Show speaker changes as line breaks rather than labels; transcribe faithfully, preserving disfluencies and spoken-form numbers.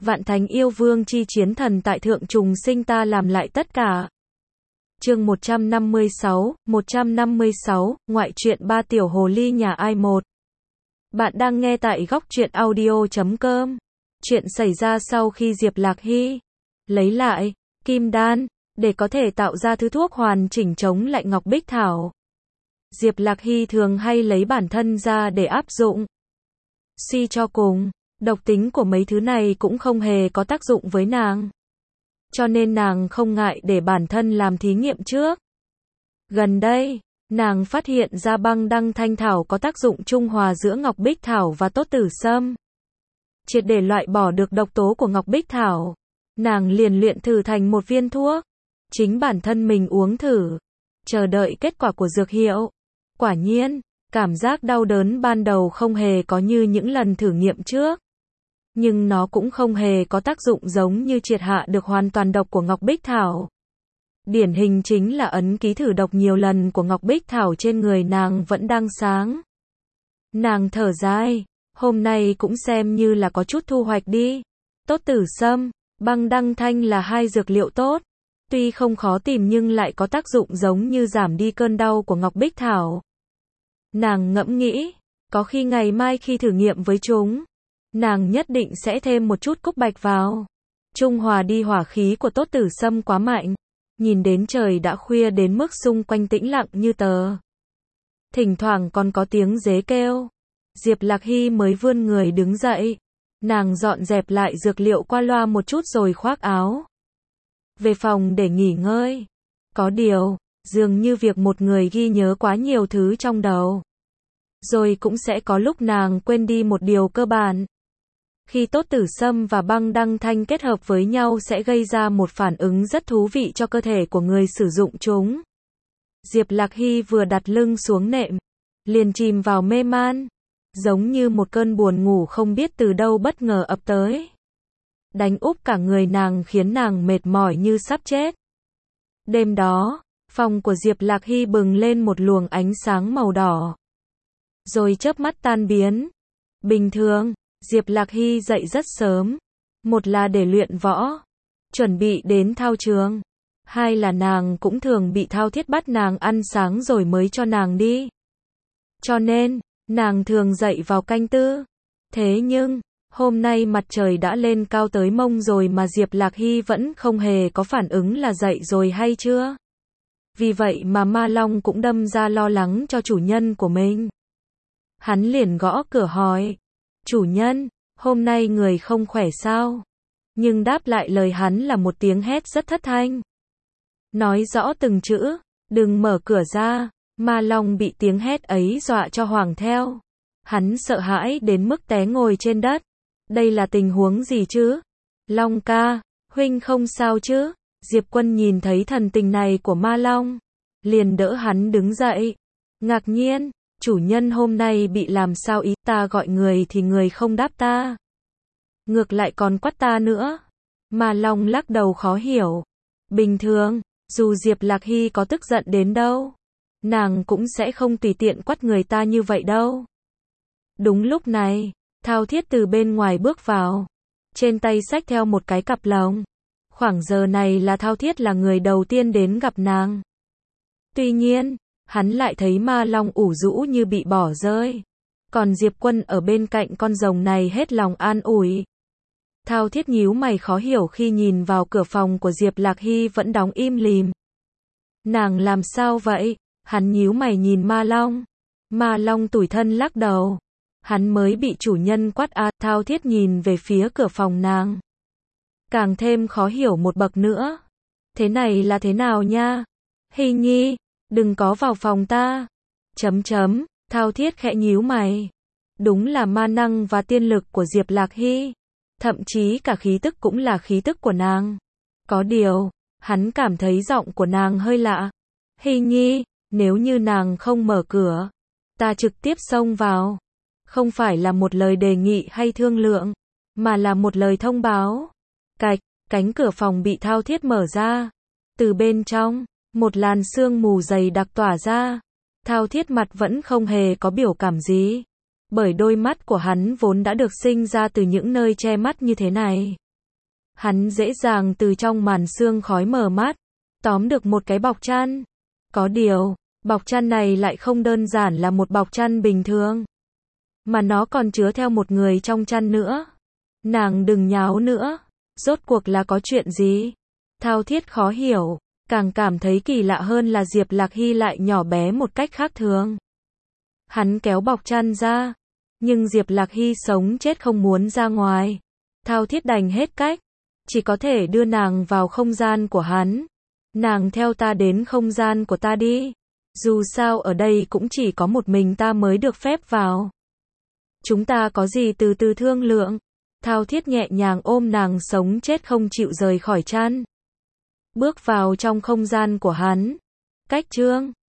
Vạn thánh yêu vương chi chiến thần tại thượng trùng sinh ta làm lại tất cả. Chương một trăm năm mươi sáu, một trăm năm mươi sáu, ngoại truyện ba tiểu hồ ly nhà ai một. Bạn đang nghe tại góc truyện audio chấm com. Chuyện xảy ra sau khi Diệp Lạc Hy lấy lại kim đan để có thể tạo ra thứ thuốc hoàn chỉnh chống lại Ngọc Bích Thảo. Diệp Lạc Hy thường hay lấy bản thân ra để áp dụng. Suy cho cùng, độc tính của mấy thứ này cũng không hề có tác dụng với nàng. Cho nên nàng không ngại để bản thân làm thí nghiệm trước. Gần đây, nàng phát hiện ra băng đăng thanh thảo có tác dụng trung hòa giữa Ngọc Bích Thảo và tốt tử sâm. Triệt để loại bỏ được độc tố của Ngọc Bích Thảo, nàng liền luyện thử thành một viên thuốc. Chính bản thân mình uống thử, chờ đợi kết quả của dược hiệu. Quả nhiên, cảm giác đau đớn ban đầu không hề có như những lần thử nghiệm trước. Nhưng nó cũng không hề có tác dụng giống như triệt hạ được hoàn toàn độc của Ngọc Bích Thảo. Điển hình chính là ấn ký thử độc nhiều lần của Ngọc Bích Thảo trên người nàng vẫn đang sáng. Nàng thở dài, hôm nay cũng xem như là có chút thu hoạch đi. Tốt tử sâm, băng đăng thanh là hai dược liệu tốt. Tuy không khó tìm nhưng lại có tác dụng giống như giảm đi cơn đau của Ngọc Bích Thảo. Nàng ngẫm nghĩ, có khi ngày mai khi thử nghiệm với chúng, nàng nhất định sẽ thêm một chút cúc bạch vào. Trung hòa đi hỏa khí của tốt tử sâm quá mạnh. Nhìn đến trời đã khuya đến mức xung quanh tĩnh lặng như tờ. Thỉnh thoảng còn có tiếng dế kêu. Diệp Lạc Hy mới vươn người đứng dậy. Nàng dọn dẹp lại dược liệu qua loa một chút rồi khoác áo. Về phòng để nghỉ ngơi. Có điều, dường như việc một người ghi nhớ quá nhiều thứ trong đầu. Rồi cũng sẽ có lúc nàng quên đi một điều cơ bản. Khi tốt tử sâm và băng đăng thanh kết hợp với nhau sẽ gây ra một phản ứng rất thú vị cho cơ thể của người sử dụng chúng. Diệp Lạc Hy vừa đặt lưng xuống nệm, liền chìm vào mê man, giống như một cơn buồn ngủ không biết từ đâu bất ngờ ập tới. Đánh úp cả người nàng khiến nàng mệt mỏi như sắp chết. Đêm đó, phòng của Diệp Lạc Hy bừng lên một luồng ánh sáng màu đỏ. Rồi chớp mắt tan biến. Bình thường, Diệp Lạc Hy dậy rất sớm. Một là để luyện võ, chuẩn bị đến thao trường. Hai là nàng cũng thường bị Thao Thiết bắt nàng ăn sáng rồi mới cho nàng đi. Cho nên, nàng thường dậy vào canh tư. Thế nhưng, hôm nay mặt trời đã lên cao tới mông rồi mà Diệp Lạc Hy vẫn không hề có phản ứng là dậy rồi hay chưa. Vì vậy mà Ma Long cũng đâm ra lo lắng cho chủ nhân của mình. Hắn liền gõ cửa hỏi. Chủ nhân, hôm nay người không khỏe sao? Nhưng đáp lại lời hắn là một tiếng hét rất thất thanh. Nói rõ từng chữ, đừng mở cửa ra. Ma Long bị tiếng hét ấy dọa cho hoảng theo. Hắn sợ hãi đến mức té ngồi trên đất. Đây là tình huống gì chứ? Long ca, huynh không sao chứ? Diệp Quân nhìn thấy thần tình này của Ma Long, liền đỡ hắn đứng dậy. Ngạc nhiên, chủ nhân hôm nay bị làm sao ý, ta gọi người thì người không đáp ta. Ngược lại còn quát ta nữa. Ma Long lắc đầu khó hiểu. Bình thường, dù Diệp Lạc Hy có tức giận đến đâu, nàng cũng sẽ không tùy tiện quát người ta như vậy đâu. Đúng lúc này, Thao Thiết từ bên ngoài bước vào. Trên tay xách theo một cái cặp lồng. Khoảng giờ này là Thao Thiết là người đầu tiên đến gặp nàng. Tuy nhiên, hắn lại thấy Ma Long ủ rũ như bị bỏ rơi. Còn Diệp Quân ở bên cạnh con rồng này hết lòng an ủi. Thao Thiết nhíu mày khó hiểu khi nhìn vào cửa phòng của Diệp Lạc Hy vẫn đóng im lìm. Nàng làm sao vậy? Hắn nhíu mày nhìn Ma Long. Ma Long tủi thân lắc đầu. Hắn mới bị chủ nhân quát à. Thao Thiết nhìn về phía cửa phòng nàng. Càng thêm khó hiểu một bậc nữa. Thế này là thế nào nha? Hy nhi, đừng có vào phòng ta. Chấm chấm, Thao Thiết khẽ nhíu mày. Đúng là ma năng và tiên lực của Diệp Lạc Hy. Thậm chí cả khí tức cũng là khí tức của nàng. Có điều, hắn cảm thấy giọng của nàng hơi lạ. Hy nhi, nếu như nàng không mở cửa, ta trực tiếp xông vào. Không phải là một lời đề nghị hay thương lượng, mà là một lời thông báo. Cạch, cánh cửa phòng bị Thao Thiết mở ra. Từ bên trong, một làn sương mù dày đặc tỏa ra. Thao Thiết mặt vẫn không hề có biểu cảm gì. Bởi đôi mắt của hắn vốn đã được sinh ra từ những nơi che mắt như thế này. Hắn dễ dàng từ trong màn sương khói mờ mắt, tóm được một cái bọc chăn. Có điều, bọc chăn này lại không đơn giản là một bọc chăn bình thường, mà nó còn chứa theo một người trong chăn nữa. Nàng đừng nháo nữa, rốt cuộc là có chuyện gì? Thao Thiết khó hiểu, càng cảm thấy kỳ lạ hơn là Diệp Lạc Hy lại nhỏ bé một cách khác thường. Hắn kéo bọc chăn ra, nhưng Diệp Lạc Hy sống chết không muốn ra ngoài. Thao Thiết đành hết cách, chỉ có thể đưa nàng vào không gian của hắn. Nàng theo ta đến không gian của ta đi. Dù sao ở đây cũng chỉ có một mình ta mới được phép vào. Chúng ta có gì từ từ thương lượng. Thao Thiết nhẹ nhàng ôm nàng sống chết không chịu rời khỏi chăn. Bước vào trong không gian của hắn. Cách chương